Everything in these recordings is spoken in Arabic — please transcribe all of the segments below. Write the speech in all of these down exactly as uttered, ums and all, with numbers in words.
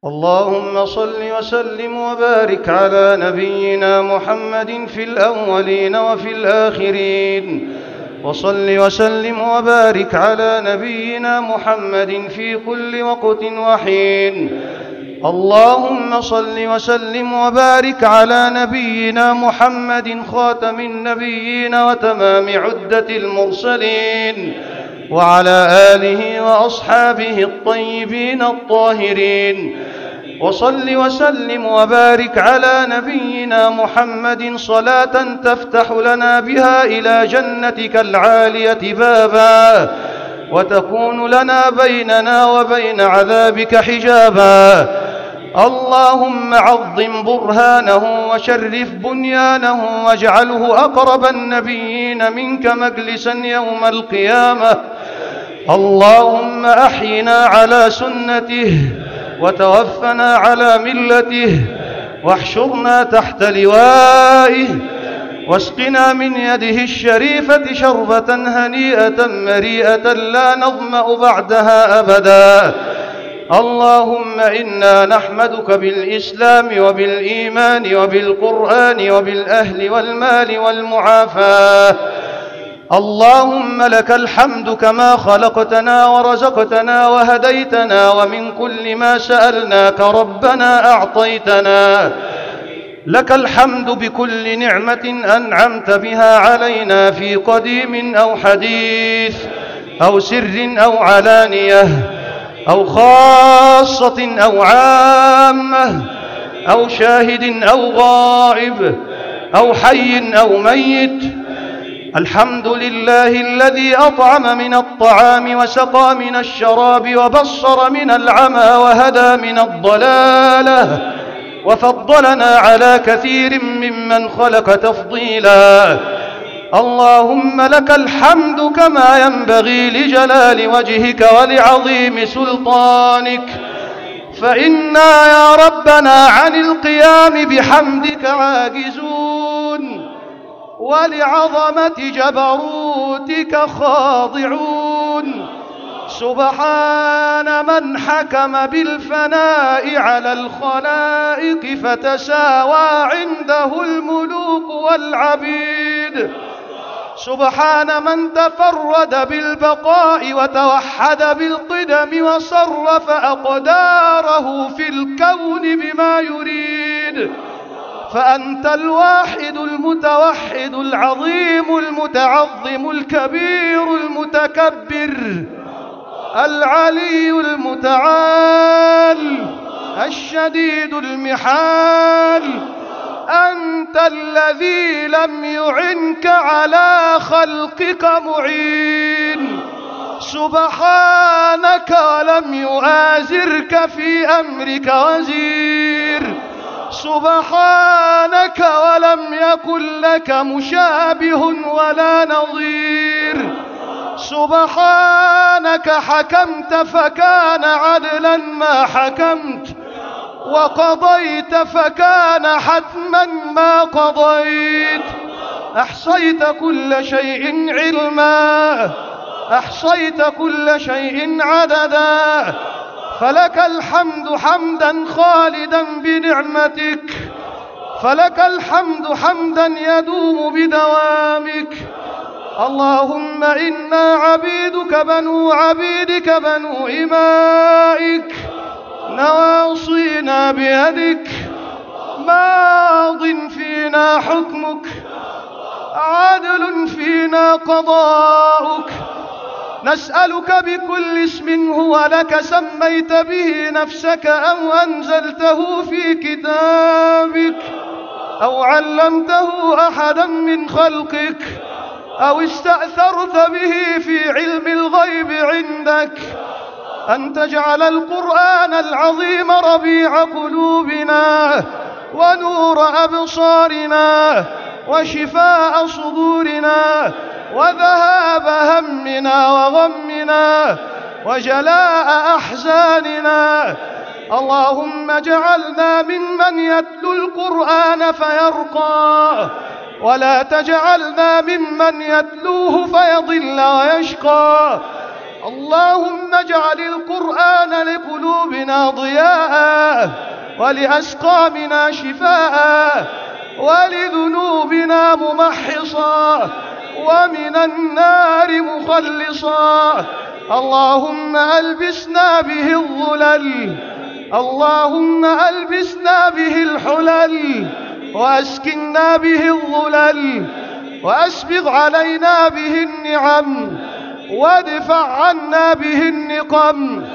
اللهم صل وسلم وبارك على نبينا محمد في الأولين وفي الآخرين، وصل وسلم وبارك على نبينا محمد في كل وقت وحين. اللهم صل وسلم وبارك على نبينا محمد خاتم النبيين وتمام عدة المرسلين، وعلى آله وأصحابه الطيبين الطاهرين. وصل وسلم وبارك على نبينا محمد صلاة تفتح لنا بها إلى جنتك العالية بابا، وتكون لنا بيننا وبين عذابك حجابا. اللهم عظم برهانه وشرف بنيانه، واجعله أقرب النبيين منك مجلسا يوم القيامة. اللهم أحينا على سنته، وتوفنا على ملته، واحشرنا تحت لوائه، واسقنا من يده الشريفة شربة هنيئة مريئة لا نظمأ بعدها أبدا. اللهم إنا نحمدك بالإسلام وبالإيمان وبالقرآن وبالأهل والمال والمعافاة. اللهم لك الحمد كما خلقتنا ورزقتنا وهديتنا، ومن كل ما سألناك ربنا أعطيتنا. لك الحمد بكل نعمة أنعمت بها علينا في قديم أو حديث، أو سر أو علانية، أو خاصة أو عامة، أو شاهد أو غائب، أو حي أو ميت. الحمد لله الذي أطعم من الطعام وسقى من الشراب وبصر من العمى وهدى من الضلالة، وفضلنا على كثير ممن خلق تفضيلا. اللهم لك الحمد كما ينبغي لجلال وجهك ولعظيم سلطانك، فإنا يا ربنا عن القيام بحمدك عاجزون، ولعظمة جبروتك خاضعون. سبحان من حكم بالفناء على الخلائق فتساوى عنده الملوك والعبيد. سبحان من تفرد بالبقاء وتوحد بالقدم وصرف أقداره في الكون بما يريد. فأنت الواحد المتوحد العظيم المتعظم الكبير المتكبر العلي المتعال الشديد المحال. أنت الذي لم يعنك على خلقك معين، سبحانك، ولم يؤازرك في أمرك وزير. سبحانك ولم يكن لك مشابه ولا نظير. سبحانك حكمت فكان عدلا ما حكمت، وقضيت فكان حتما ما قضيت. أحصيت كل شيء علما، أحصيت كل شيء عددا. فلك الحمد حمدا خالدا بنعمتك، فلك الحمد حمدا يدوم بدوامك. اللهم إنا عبيدك بنو عبيدك بنو إمائك، نواصينا بيدك، ماض فينا حكمك، عدل فينا قضاؤك. نسألك بكل اسم هو لك سميت به نفسك، أو أنزلته في كتابك، أو علمته أحدا من خلقك، أو استأثرت به في علم الغيب عندك، أن تجعل القرآن العظيم ربيع قلوبنا، ونور أبصارنا، وشفاء صدورنا، وذهاب همنا وغمنا، وجلاء أحزاننا. اللهم اجعلنا ممن يتلو القرآن فيرقى، ولا تجعلنا ممن يتلوه فيضل ويشقى. اللهم اجعل القرآن لقلوبنا ضياء، ولأسقامنا شفاء، ولذنوبنا ممحصا، ومن النار مخلصا. اللهم ألبسنا به الظلل، اللهم ألبسنا به الحلل، وأسكننا به الظلل، وأسبغ علينا به النعم، وادفع عنا به النقم.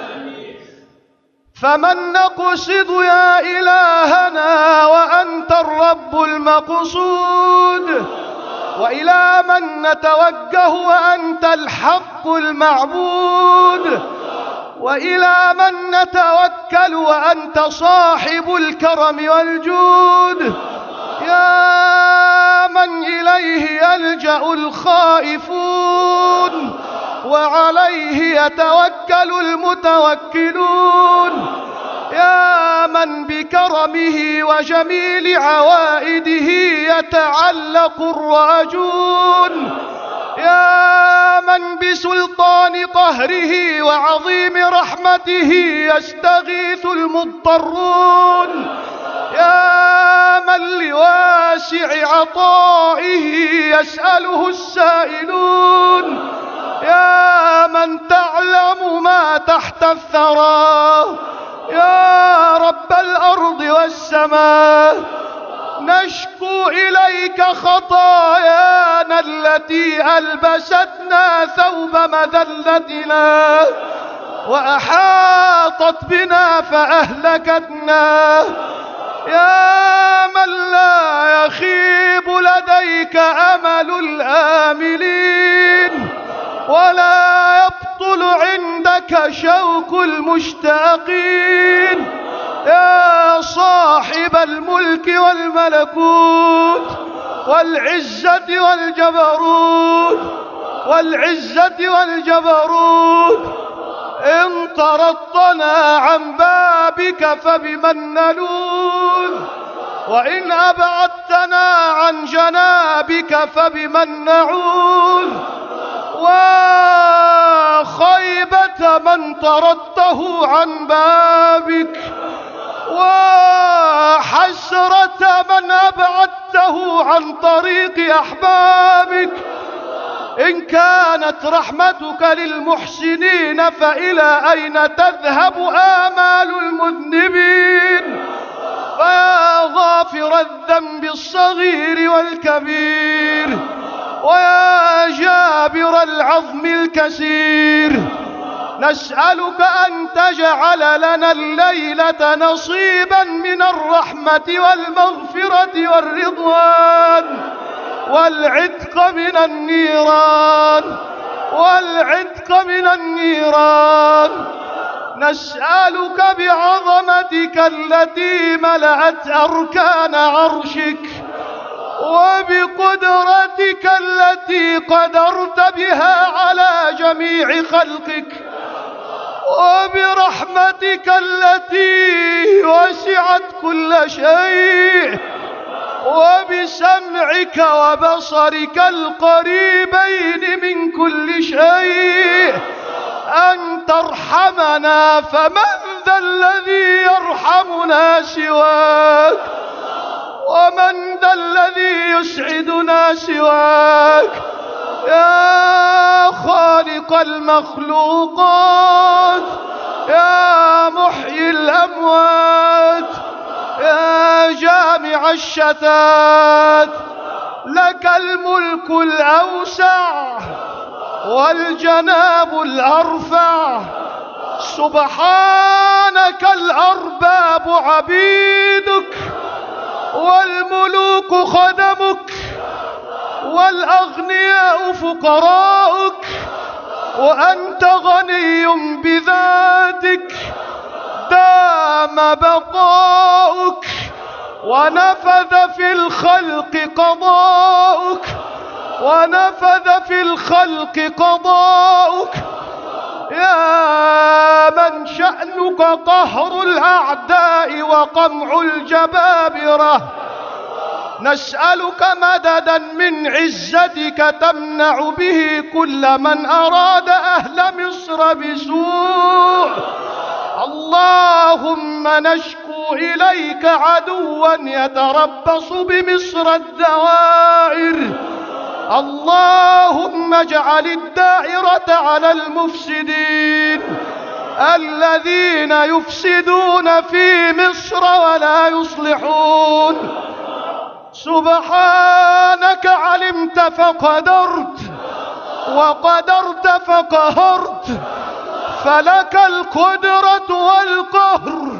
فمن نقصد يا إلهنا وأنت الرب المقصود، وإلى من نتوجه وأنت الحق المعبود، وإلى من نتوكل وأنت صاحب الكرم والجود، يا من إليه يلجأ الخائفون وعليه يتوكل المتوكلون، يا من بكرمه وجميل عوائده يتعلق الراجون، يا من بسلطان قهره وعظيم رحمته يستغيث المضطرون، يا من لواسع عطائه يسأله السائلون، يا من تعلم ما تحت الثرى، يا رب الأرض والسماء، نشكو إليك خطايانا التي ألبستنا ثوب مذلتنا وأحاطت بنا فأهلكتنا، يا من لا يخيب لديك أمل الآملين، ولا يبطل عندك شوق المشتاقين، يا صاحب الملك والملكوت والعزة والجبروت والعزة والجبروت، إن طردتنا عن بابك فبمن نلوذ، وإن أبعدتنا عن جنابك فبمن نعوذ، وخيبة من طردته عن بابك، وحسرة من أبعدته عن طريق أحبابك. إن كانت رحمتك للمحسنين فإلى أين تذهب آمال المذنبين؟ فيا غافر الذنب الصغير والكبير، ويا جابر العظم الكسير، نسألك أن تجعل لنا الليلة نصيبا من الرحمة والمغفرة والرضوان والعتق من النيران والعتق من النيران. نسألك بعظمتك التي ملأت أركان عرشك، وبقدرتك التي قدرت بها على جميع خلقك، وبرحمتك التي وسعت كل شيء، وبسمعك وبصرك القريبين من كل شيء، أن ترحمنا. فمن ذا الذي يرحمنا سواك؟ ومن ذا الذي يسعدنا سواك؟ يا خالق المخلوقات، يا محيي الأموات، يا جامع الشتات، لك الملك الأوسع والجناب الأرفع، سبحانك الأرباب عبيدك، والملوك خدمك، والأغنياء فقراؤك، وأنت غني بذاتك، دام بقاؤك، ونفذ في الخلق قضاؤك، ونفذ في الخلق قضاؤك، يا من شأنك قهر الأعداء وقمع الجبابرة، نسألك مددا من عزتك تمنع به كل من أراد أهل مصر بسوء. اللهم نشكو إليك عدوا يتربص بمصر الدوائر. اللهم اجعل الدائرة على المفسدين الذين يفسدون في مصر ولا يصلحون. سبحانك علمت فقدرت، وقدرت فقهرت، فلك القدرة والقهر،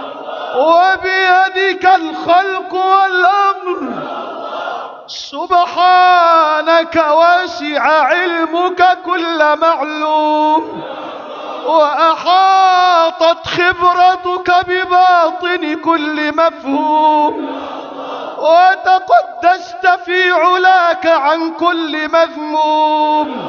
وبيدك الخلق والأمر. سبحانك واسع علمك كل معلوم، وأحاطت خبرتك بباطن كل مفهوم، وتقدست في علاك عن كل مذموم.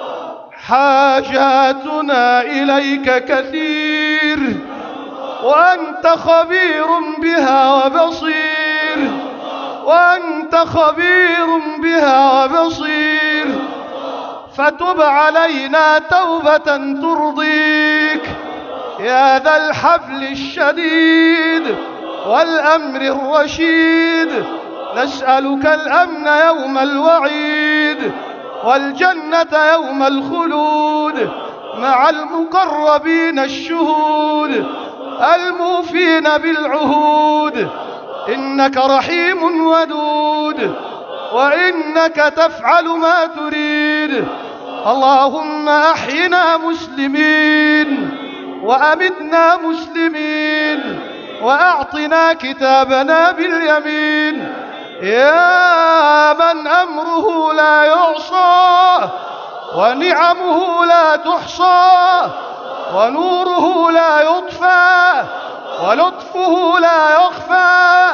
حاجاتنا إليك كثير، وأنت خبير بها وبصير، وأنت خبير بها وبصير. فتب علينا توبة ترضيك يا ذا الحبل الشديد والأمر الرشيد. نسألك الأمن يوم الوعيد، والجنة يوم الخلود، مع المقربين الشهود الموفين بالعهود. إنك رحيم ودود، وإنك تفعل ما تريد. اللهم أحينا مسلمين، وأمتنا مسلمين، وأعطنا كتابنا باليمين. يا من أمره لا يعصى، ونعمه لا تحصى، ونوره لا يطفى، ولطفه لا يخفى.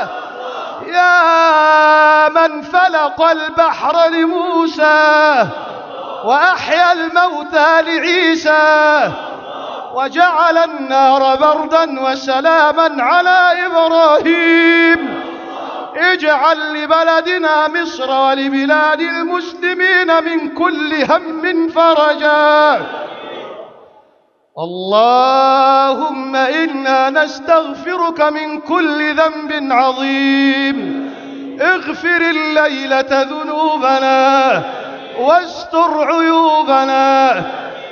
يا من فلق البحر لموسى، وأحيا الموتى لعيسى، وجعل النار بردا وسلاما على إبراهيم. اجعل لبلدنا مصر ولبلاد المسلمين من كل هم فرجا. اللهم إنا نستغفرك من كل ذنب عظيم. اغفر الليلة ذنوبنا، واستر عيوبنا.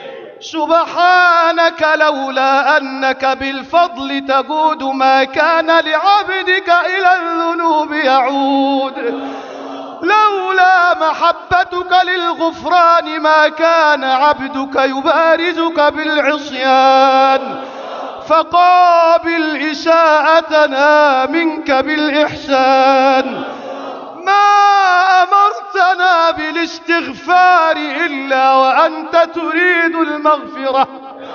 سبحانك لولا أنك بالفضل تجود ما كان لعبدك إلى الذنوب يعود. لولا محبتك للغفران ما كان عبدك يبارزك بالعصيان. فقابل إساءتنا منك بالإحسان. ما أمرتنا بالاستغفار إلا وأنت تريد المغفرة،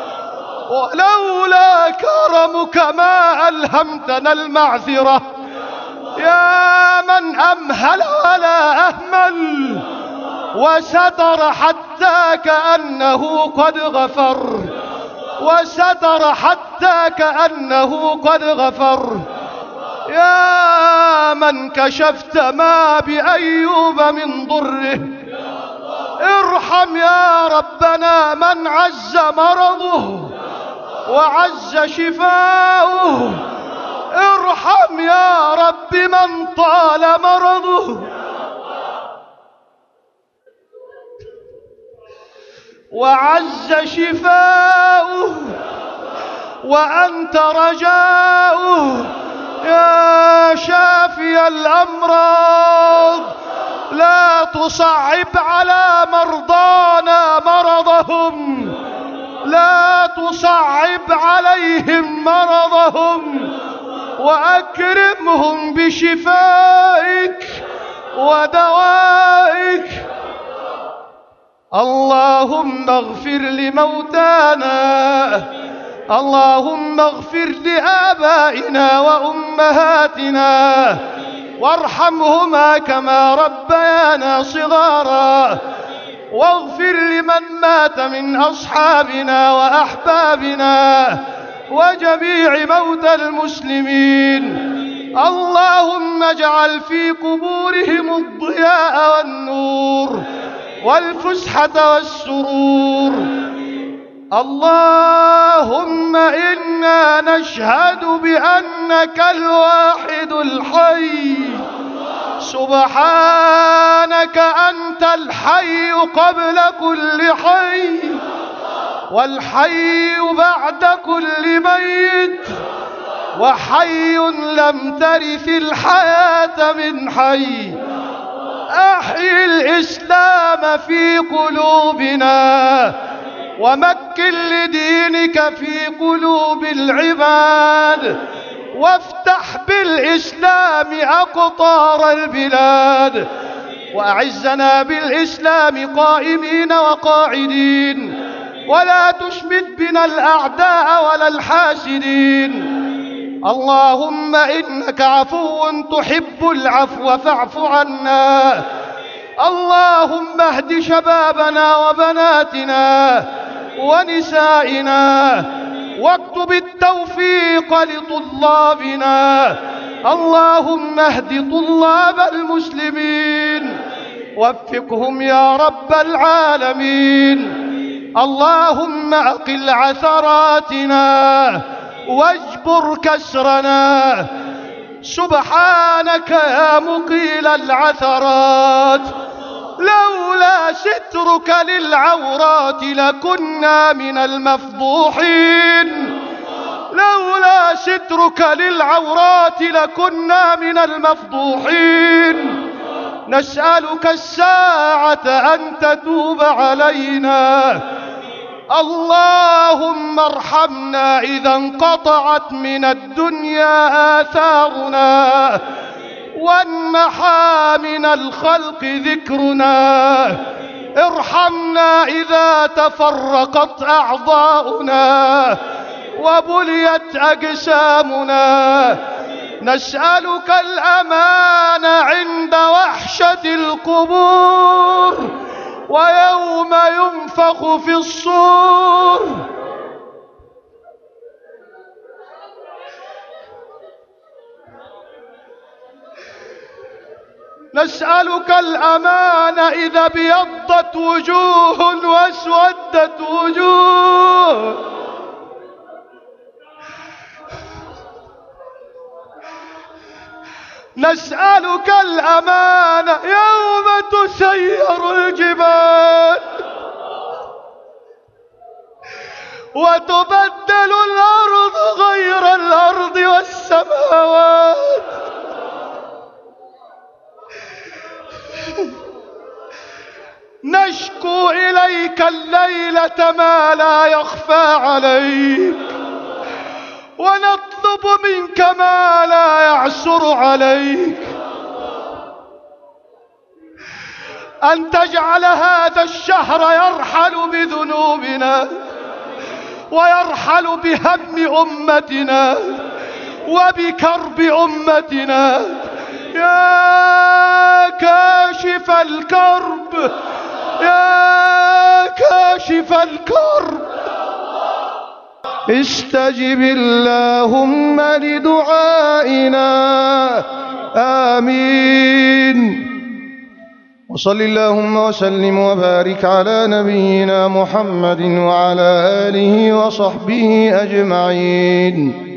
ولولا كرمك ما ألهمتنا المعذرة. يا من أمهل ولا أهمل، وستر حتى كأنه قد غفر، وستر حتى كأنه قد غفر. يا من كشفت ما بأيوب من ضره، ارحم يا ربنا من عز مرضه وعز شفاؤه. ارحم يا رب من طال مرضه وعز شفاؤه، وأنت رجاؤه. يا شافي الأمراض لا تصعب على مرضانا مرضهم، لا تصعب عليهم مرضهم، وأكرمهم بشفائك ودوائك. اللهم اغفر لموتانا، اللهم اغفر لآبائنا وأمهاتنا، وارحمهما كما ربيانا صغارا. واغفر لمن مات من أصحابنا وأحبابنا وجميع موتى المسلمين. اللهم اللهم اجعل في قبورهم الضياء والنور والفسحة والسرور. اللهم إنا نشهد بأنك الواحد الحي، سبحانك أنت الحي قبل كل حي، والحي بعد كل ميت، وحي لم ترث الحياة من حي. أحيي الإسلام في قلوبنا، ومكن لدينك في قلوب العباد، وافتح بالإسلام أقطار البلاد، وأعزنا بالإسلام قائمين وقاعدين، ولا تشمت بنا الأعداء ولا الحاسدين. اللهم إنك عفو تحب العفو فاعف عنا. اللهم اهد شبابنا وبناتنا ونسائنا، واكتب التوفيق لطلابنا. اللهم اهد طلاب المسلمين، وفقهم يا رب العالمين. اللهم أقل عثراتنا واجبر كسرنا. سبحانك يا مقيل العثرات، لولا سترك للعورات لكنا من المفضوحين، لولا سترك للعورات لكنا من المفضوحين. نسألك الساعة أن تتوب علينا. اللهم ارحمنا إذا انقطعت من الدنيا آثارنا، وانمحى من الخلق ذكرنا. ارحمنا إذا تفرقت أعضاؤنا وبليت أجسامنا. نسألك الأمان عند وحشة القبور، ويوم ينفخ في الصور. نسألك الأمان إذا ابيضت وجوه واسودت وجوه. نسألك الأمان يوم تسير الجبال وتبدل الأرض غير الأرض والسماوات. نشكو إليك الليلة ما لا يخفى عليك، ونطلب منك ما لا يعسر عليك. أن تجعل هذا الشهر يرحل بذنوبنا، ويرحل بهم أمتنا وبكرب أمتنا. يا كاشف الكرب، يا كاشف الكرب، استجب اللهم لدعائنا. آمين. وصل اللهم وسلم وبارك على نبينا محمد وعلى آله وصحبه أجمعين.